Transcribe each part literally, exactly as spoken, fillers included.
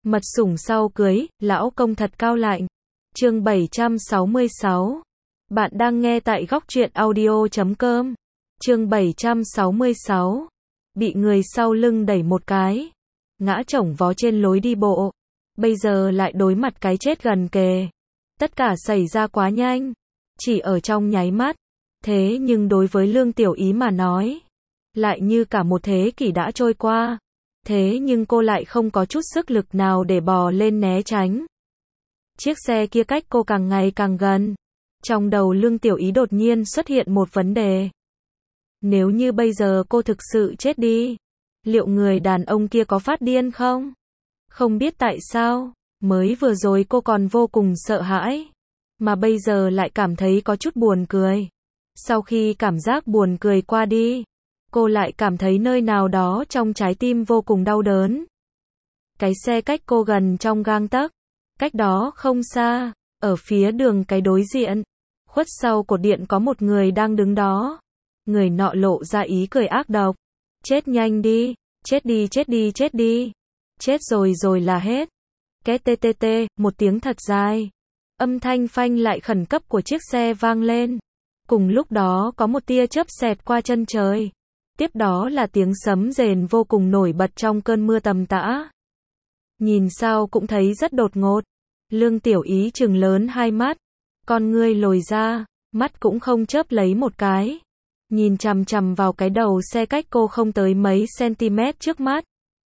Mật sủng sau cưới, lão công thật cao lạnh. Chương bảy trăm sáu mươi sáu. Bạn đang nghe tại góc truyện audio chấm com. Chương bảy trăm sáu mươi sáu. Bị người sau lưng đẩy một cái, ngã chổng vó trên lối đi bộ. Bây giờ lại đối mặt cái chết gần kề. Tất cả xảy ra quá nhanh, chỉ ở trong nháy mắt. Thế nhưng đối với Lương Tiểu Ý mà nói, lại như cả một thế kỷ đã trôi qua. Thế nhưng cô lại không có chút sức lực nào để bò lên né tránh. Chiếc xe kia cách cô càng ngày càng gần. Trong đầu Lương Tiểu Ý đột nhiên xuất hiện một vấn đề. Nếu như bây giờ cô thực sự chết đi, liệu người đàn ông kia có phát điên không? Không biết tại sao, mới vừa rồi cô còn vô cùng sợ hãi, mà bây giờ lại cảm thấy có chút buồn cười. Sau khi cảm giác buồn cười qua đi, cô lại cảm thấy nơi nào đó trong trái tim vô cùng đau đớn. Cái xe cách cô gần trong gang tấc, cách đó không xa, ở phía đường cái đối diện, khuất sau cột điện có một người đang đứng đó. Người nọ lộ ra ý cười ác độc. Chết nhanh đi, chết đi chết đi chết đi. Chết rồi rồi là hết. Két tê tê tê, một tiếng thật dài. Âm thanh phanh lại khẩn cấp của chiếc xe vang lên. Cùng lúc đó có một tia chớp xẹt qua chân trời. Tiếp đó là tiếng sấm rền vô cùng nổi bật trong cơn mưa tầm tã. Nhìn sao cũng thấy rất đột ngột. Lương Tiểu Ý trừng lớn hai mắt. Con ngươi lồi ra, mắt cũng không chớp lấy một cái. Nhìn chằm chằm vào cái đầu xe cách cô không tới mấy cm trước mắt.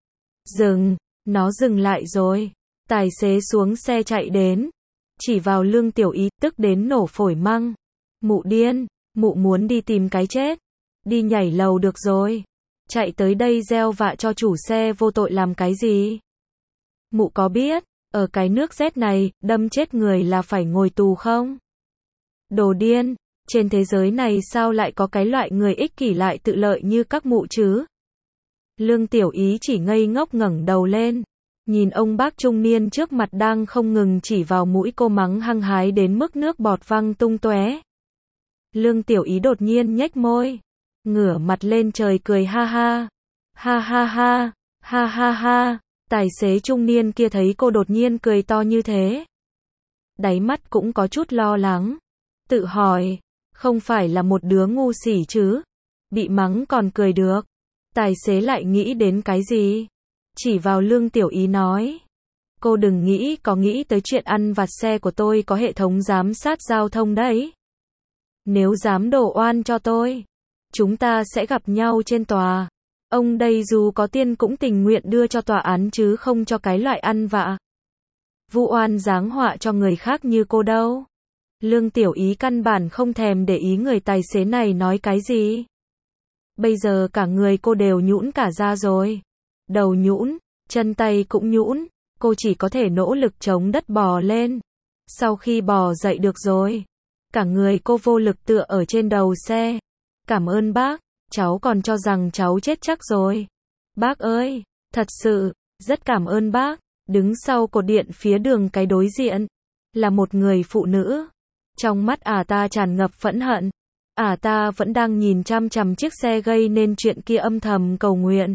Dừng, nó dừng lại rồi. Tài xế xuống xe chạy đến. Chỉ vào Lương Tiểu Ý, tức đến nổ phổi măng. Mụ điên, mụ muốn đi tìm cái chết. Đi nhảy lầu được rồi. Chạy tới đây gieo vạ cho chủ xe vô tội làm cái gì? Mụ có biết, ở cái nước rét này, đâm chết người là phải ngồi tù không? Đồ điên, trên thế giới này sao lại có cái loại người ích kỷ lại tự lợi như các mụ chứ? Lương Tiểu Ý chỉ ngây ngốc ngẩng đầu lên, nhìn ông bác trung niên trước mặt đang không ngừng chỉ vào mũi cô mắng hăng hái đến mức nước bọt văng tung tóe. Lương Tiểu Ý đột nhiên nhếch môi, ngửa mặt lên trời cười ha ha. Ha ha ha, ha ha ha. Tài xế trung niên kia thấy cô đột nhiên cười to như thế, đáy mắt cũng có chút lo lắng, tự hỏi, không phải là một đứa ngu xỉ chứ? Bị mắng còn cười được. Tài xế lại nghĩ đến cái gì? Chỉ vào Lương Tiểu Ý nói, cô đừng nghĩ có nghĩ tới chuyện ăn vặt xe của tôi có hệ thống giám sát giao thông đấy. Nếu dám đổ oan cho tôi, chúng ta sẽ gặp nhau trên tòa. Ông đây dù có tiền cũng tình nguyện đưa cho tòa án chứ không cho cái loại ăn vạ, vu oan giáng họa cho người khác như cô đâu. Lương Tiểu Ý căn bản không thèm để ý người tài xế này nói cái gì. Bây giờ cả người cô đều nhũn cả ra rồi. Đầu nhũn, chân tay cũng nhũn, cô chỉ có thể nỗ lực chống đất bò lên. Sau khi bò dậy được rồi, cả người cô vô lực tựa ở trên đầu xe. Cảm ơn bác, cháu còn cho rằng cháu chết chắc rồi. Bác ơi, thật sự, rất cảm ơn bác. Đứng sau cột điện phía đường cái đối diện, là một người phụ nữ. Trong mắt ả ta tràn ngập phẫn hận. Ả ta vẫn đang nhìn chăm chằm chiếc xe gây nên chuyện kia âm thầm cầu nguyện.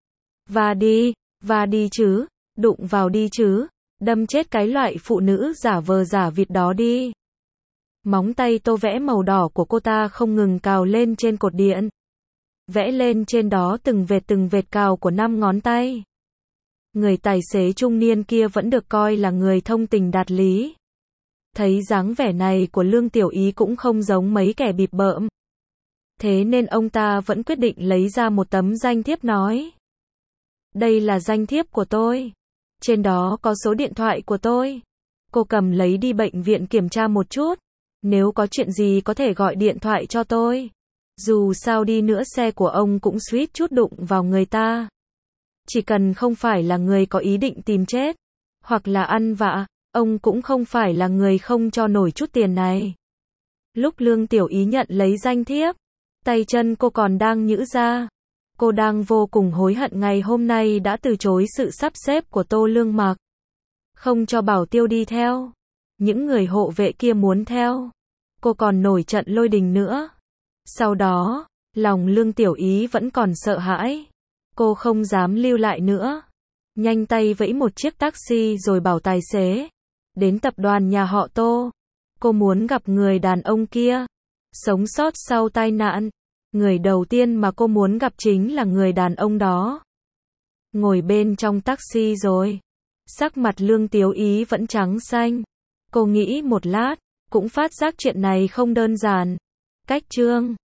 Và đi, và đi chứ, đụng vào đi chứ, đâm chết cái loại phụ nữ giả vờ giả vịt đó đi. Móng tay tô vẽ màu đỏ của cô ta không ngừng cào lên trên cột điện. Vẽ lên trên đó từng vệt từng vệt cào của năm ngón tay. Người tài xế trung niên kia vẫn được coi là người thông tình đạt lý. Thấy dáng vẻ này của Lương Tiểu Ý cũng không giống mấy kẻ bịp bợm. Thế nên ông ta vẫn quyết định lấy ra một tấm danh thiếp nói. Đây là danh thiếp của tôi. Trên đó có số điện thoại của tôi. Cô cầm lấy đi bệnh viện kiểm tra một chút. Nếu có chuyện gì có thể gọi điện thoại cho tôi. Dù sao đi nữa xe của ông cũng suýt chút đụng vào người ta. Chỉ cần không phải là người có ý định tìm chết, hoặc là ăn vạ, ông cũng không phải là người không cho nổi chút tiền này. Lúc Lương Tiểu Ý nhận lấy danh thiếp, tay chân cô còn đang nhữ ra. Cô đang vô cùng hối hận ngày hôm nay đã từ chối sự sắp xếp của Tô Lương Mặc. Không cho Bảo Tiêu đi theo. Những người hộ vệ kia muốn theo. Cô còn nổi trận lôi đình nữa. Sau đó, lòng Lương Tiểu Ý vẫn còn sợ hãi. Cô không dám lưu lại nữa. Nhanh tay vẫy một chiếc taxi rồi bảo tài xế. Đến tập đoàn nhà họ Tô. Cô muốn gặp người đàn ông kia. Sống sót sau tai nạn. Người đầu tiên mà cô muốn gặp chính là người đàn ông đó. Ngồi bên trong taxi rồi. Sắc mặt Lương Tiếu Ý vẫn trắng xanh. Cô nghĩ một lát, cũng phát giác chuyện này không đơn giản. Cách Trương